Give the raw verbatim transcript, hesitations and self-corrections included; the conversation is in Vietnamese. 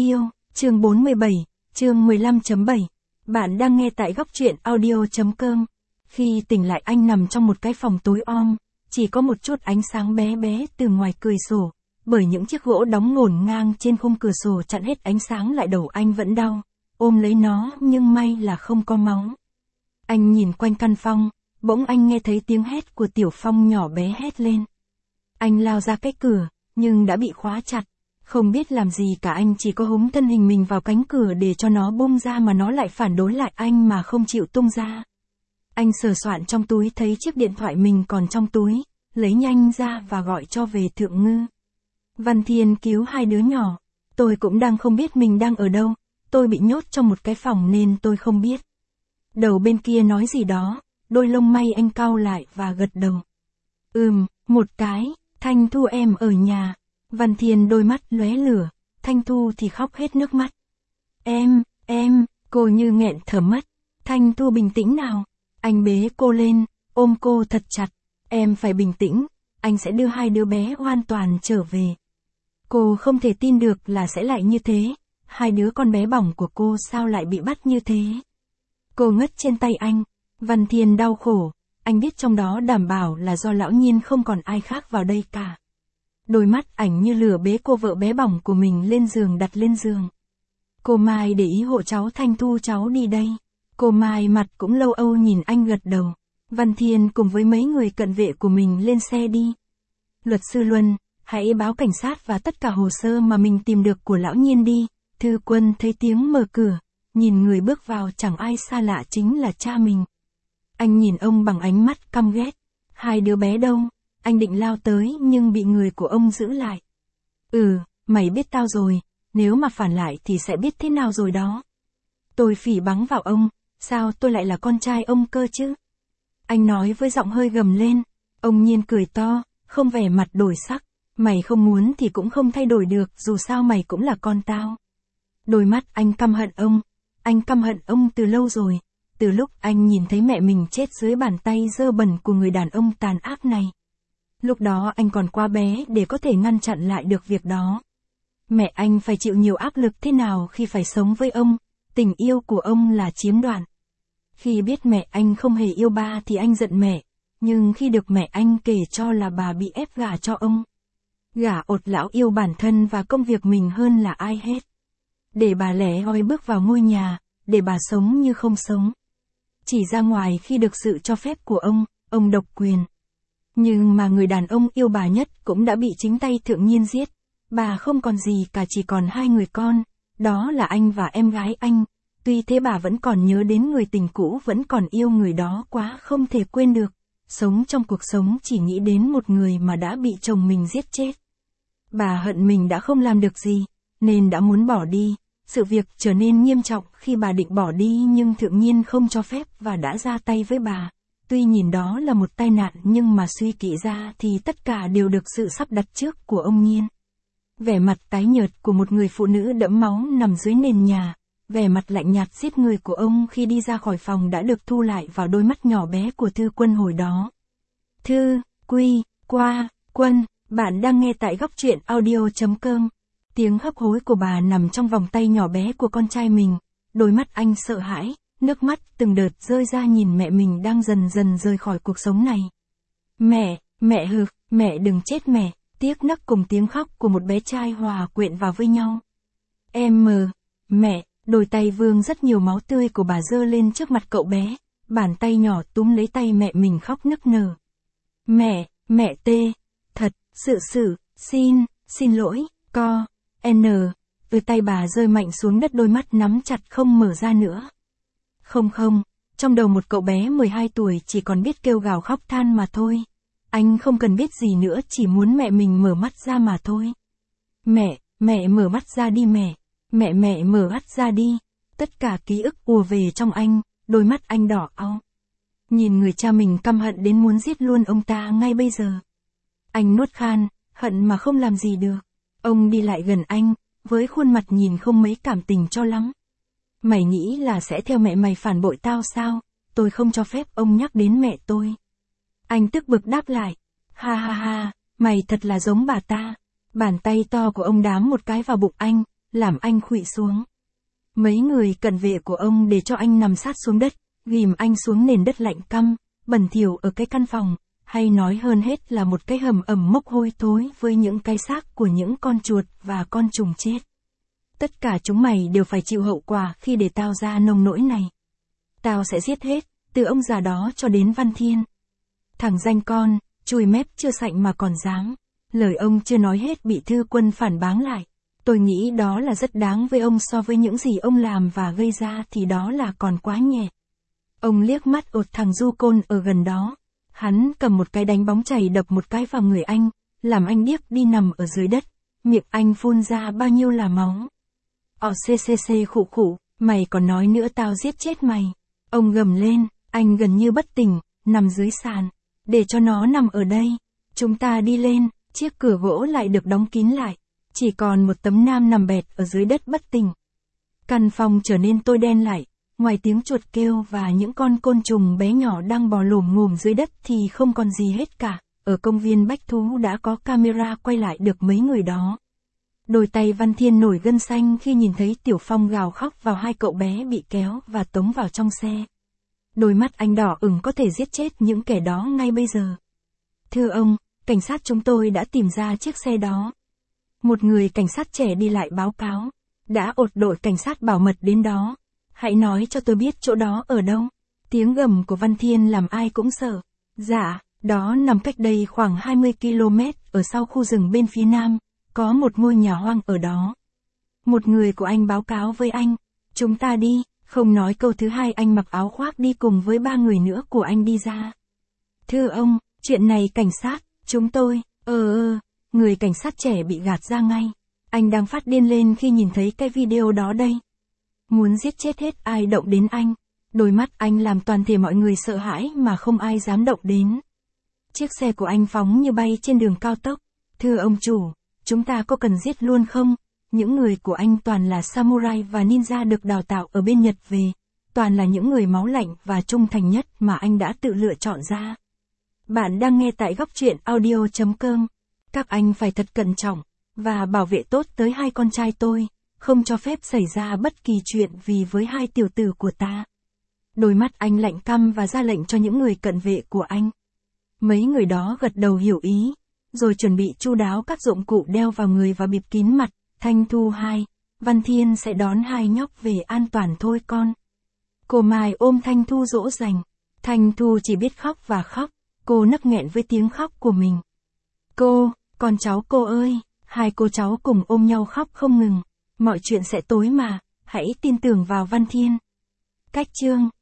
yêu, chương bốn mươi bảy, chương mười lăm chấm bảy. Bạn đang nghe tại góc truyện audio chấm com. Khi tỉnh lại anh nằm trong một cái phòng tối om, chỉ có một chút ánh sáng bé bé từ ngoài cửa sổ, bởi những chiếc gỗ đóng ngổn ngang trên khung cửa sổ chặn hết ánh sáng lại đầu anh vẫn đau, ôm lấy nó nhưng may là không có máu. Anh nhìn quanh căn phòng, bỗng anh nghe thấy tiếng hét của Tiểu Phong nhỏ bé hét lên. Anh lao ra cái cửa, nhưng đã bị khóa chặt. Không biết làm gì cả, anh chỉ có húm thân hình mình vào cánh cửa để cho nó bung ra mà nó lại phản đối lại anh mà không chịu tung ra. Anh sờ soạn trong túi thấy chiếc điện thoại mình còn trong túi, lấy nhanh ra và gọi cho về Thượng Ngư. Văn Thiên cứu hai đứa nhỏ. Tôi cũng đang không biết mình đang ở đâu, tôi bị nhốt trong một cái phòng nên tôi không biết. Đầu bên kia nói gì đó, đôi lông mày anh cau lại và gật đầu. Ừm, một cái, Thanh Thu em ở nhà. Văn Thiên đôi mắt lóe lửa, Thanh Thu thì khóc hết nước mắt. Em, em, cô như nghẹn thở mất. Thanh Thu bình tĩnh nào. Anh bế cô lên, ôm cô thật chặt. Em phải bình tĩnh, anh sẽ đưa hai đứa bé hoàn toàn trở về. Cô không thể tin được là sẽ lại như thế. Hai đứa con bé bỏng của cô sao lại bị bắt như thế. Cô ngất trên tay anh. Văn Thiên đau khổ. Anh biết trong đó đảm bảo là do lão nhiên không còn ai khác vào đây cả. Đôi mắt ảnh như lửa bế cô vợ bé bỏng của mình lên giường, đặt lên giường. Cô Mai để ý hộ cháu Thanh Thu, cháu đi đây. Cô Mai mặt cũng lâu âu nhìn anh gật đầu. Văn Thiên cùng với mấy người cận vệ của mình lên xe đi. Luật sư Luân, hãy báo cảnh sát và tất cả hồ sơ mà mình tìm được của lão nhiên đi. Thư Quân thấy tiếng mở cửa, nhìn người bước vào chẳng ai xa lạ chính là cha mình. Anh nhìn ông bằng ánh mắt căm ghét. Hai đứa bé đâu? Anh định lao tới nhưng bị người của ông giữ lại. Ừ, mày biết tao rồi, nếu mà phản lại thì sẽ biết thế nào rồi đó. Tôi phỉ báng vào ông, sao tôi lại là con trai ông cơ chứ? Anh nói với giọng hơi gầm lên. Ông Nhiên cười to, không vẻ mặt đổi sắc. Mày không muốn thì cũng không thay đổi được, dù sao mày cũng là con tao. Đôi mắt anh căm hận ông. Anh căm hận ông từ lâu rồi. Từ lúc anh nhìn thấy mẹ mình chết dưới bàn tay dơ bẩn của người đàn ông tàn ác này. Lúc đó anh còn quá bé để có thể ngăn chặn lại được việc đó. Mẹ anh phải chịu nhiều áp lực thế nào khi phải sống với ông, tình yêu của ông là chiếm đoạt. Khi biết mẹ anh không hề yêu ba thì anh giận mẹ, nhưng khi được mẹ anh kể cho là bà bị ép gả cho ông. Gả ột lão yêu bản thân và công việc mình hơn là ai hết. Để bà lẻ loi bước vào ngôi nhà, để bà sống như không sống. Chỉ ra ngoài khi được sự cho phép của ông, ông độc quyền. Nhưng mà người đàn ông yêu bà nhất cũng đã bị chính tay Thượng Nhiên giết. Bà không còn gì cả, chỉ còn hai người con, đó là anh và em gái anh. Tuy thế bà vẫn còn nhớ đến người tình cũ, vẫn còn yêu người đó quá không thể quên được. Sống trong cuộc sống chỉ nghĩ đến một người mà đã bị chồng mình giết chết. Bà hận mình đã không làm được gì, nên đã muốn bỏ đi. Sự việc trở nên nghiêm trọng khi bà định bỏ đi nhưng Thượng Nhiên không cho phép và đã ra tay với bà. Tuy nhìn đó là một tai nạn nhưng mà suy kỹ ra thì tất cả đều được sự sắp đặt trước của ông Nhiên. Vẻ mặt tái nhợt của một người phụ nữ đẫm máu nằm dưới nền nhà, vẻ mặt lạnh nhạt giết người của ông khi đi ra khỏi phòng đã được thu lại vào đôi mắt nhỏ bé của Thư Quân hồi đó. Thư, Quy, Qua, Quân, bạn đang nghe tại góc truyện audio chấm com. Tiếng hấp hối của bà nằm trong vòng tay nhỏ bé của con trai mình, đôi mắt anh sợ hãi. Nước mắt từng đợt rơi ra nhìn mẹ mình đang dần dần rời khỏi cuộc sống này. Mẹ, mẹ hừ, mẹ đừng chết mẹ, tiếc nấc cùng tiếng khóc của một bé trai hòa quyện vào với nhau. Em mờ, mẹ, đôi tay vương rất nhiều máu tươi của bà giơ lên trước mặt cậu bé, bàn tay nhỏ túm lấy tay mẹ mình khóc nức nở. Mẹ, mẹ tê, thật, sự sự, xin, xin lỗi, co, n, từ tay bà rơi mạnh xuống đất, đôi mắt nắm chặt không mở ra nữa. Không không, trong đầu một cậu bé mười hai tuổi chỉ còn biết kêu gào khóc than mà thôi. Anh không cần biết gì nữa, chỉ muốn mẹ mình mở mắt ra mà thôi. Mẹ, mẹ mở mắt ra đi mẹ, mẹ mẹ mở mắt ra đi. Tất cả ký ức ùa về trong anh, đôi mắt anh đỏ au. Nhìn người cha mình căm hận đến muốn giết luôn ông ta ngay bây giờ. Anh nuốt khan, hận mà không làm gì được. Ông đi lại gần anh, với khuôn mặt nhìn không mấy cảm tình cho lắm. Mày nghĩ là sẽ theo mẹ mày phản bội tao sao? Tôi không cho phép ông nhắc đến mẹ tôi. Anh tức bực đáp lại. Ha ha ha, mày thật là giống bà ta. Bàn tay to của ông đám một cái vào bụng anh. làm anh khuỵu xuống. Mấy người cận vệ của ông để cho anh nằm sát xuống đất, ghìm anh xuống nền đất lạnh căm, bẩn thỉu ở cái căn phòng, hay nói hơn hết là một cái hầm ẩm mốc hôi thối với những cái xác của những con chuột và con trùng chết. Tất cả chúng mày đều phải chịu hậu quả khi để tao ra nông nỗi này. Tao sẽ giết hết, từ ông già đó cho đến Văn Thiên. Thằng danh con, chùi mép chưa sạnh mà còn dám. Lời ông chưa nói hết bị Thư Quân phản báng lại. Tôi nghĩ đó là rất đáng với ông, so với những gì ông làm và gây ra thì đó là còn quá nhẹ. Ông liếc mắt ột thằng Du Côn ở gần đó. Hắn cầm một cái đánh bóng chày đập một cái vào người anh, làm anh điếc đi nằm ở dưới đất. Miệng anh phun ra bao nhiêu là máu. Ọ xê xê xê khụ khụ, mày còn nói nữa tao giết chết mày. Ông gầm lên, anh gần như bất tỉnh, nằm dưới sàn. Để cho nó nằm ở đây. Chúng ta đi lên, chiếc cửa gỗ lại được đóng kín lại. Chỉ còn một tấm nam nằm bệt ở dưới đất bất tỉnh. Căn phòng trở nên tối đen lại. Ngoài tiếng chuột kêu và những con côn trùng bé nhỏ đang bò lồm ngồm dưới đất thì không còn gì hết cả. Ở công viên Bách Thú đã có camera quay lại được mấy người đó. Đôi tay Văn Thiên nổi gân xanh khi nhìn thấy Tiểu Phong gào khóc vào hai cậu bé bị kéo và tống vào trong xe. Đôi mắt anh đỏ ửng, có thể giết chết những kẻ đó ngay bây giờ. Thưa ông, cảnh sát chúng tôi đã tìm ra chiếc xe đó. Một người cảnh sát trẻ đi lại báo cáo. Đã ột đội cảnh sát bảo mật đến đó. Hãy nói cho tôi biết chỗ đó ở đâu. Tiếng gầm của Văn Thiên làm ai cũng sợ. Dạ, đó nằm cách đây khoảng hai mươi ki lô mét, ở sau khu rừng bên phía nam. Có một ngôi nhà hoang ở đó. Một người của anh báo cáo với anh. Chúng ta đi. Không nói câu thứ hai, anh mặc áo khoác đi cùng với ba người nữa của anh đi ra. Thưa ông, chuyện này cảnh sát, chúng tôi, ờ ơ, người cảnh sát trẻ bị gạt ra ngay. Anh đang phát điên lên khi nhìn thấy cái video đó đây. Muốn giết chết hết ai động đến anh. Đôi mắt anh làm toàn thể mọi người sợ hãi mà không ai dám động đến. Chiếc xe của anh phóng như bay trên đường cao tốc. Thưa ông chủ, chúng ta có cần giết luôn không? Những người của anh toàn là samurai và ninja được đào tạo ở bên Nhật về. Toàn là những người máu lạnh và trung thành nhất mà anh đã tự lựa chọn ra. Bạn đang nghe tại góc truyện audio chấm com. Các anh phải thật cẩn trọng và bảo vệ tốt tới hai con trai tôi. Không cho phép xảy ra bất kỳ chuyện vì với hai tiểu tử của ta. Đôi mắt anh lạnh căm và ra lệnh cho những người cận vệ của anh. Mấy người đó gật đầu hiểu ý, rồi chuẩn bị chu đáo các dụng cụ đeo vào người và bịt kín mặt. Thanh Thu hai, Văn Thiên sẽ đón hai nhóc về an toàn thôi con. Cô Mai ôm Thanh Thu dỗ dành. Thanh Thu chỉ biết khóc và khóc. Cô nấc nghẹn với tiếng khóc của mình. Cô, con cháu cô ơi, hai cô cháu cùng ôm nhau khóc không ngừng. Mọi chuyện sẽ tối mà, hãy tin tưởng vào Văn Thiên. Cách chương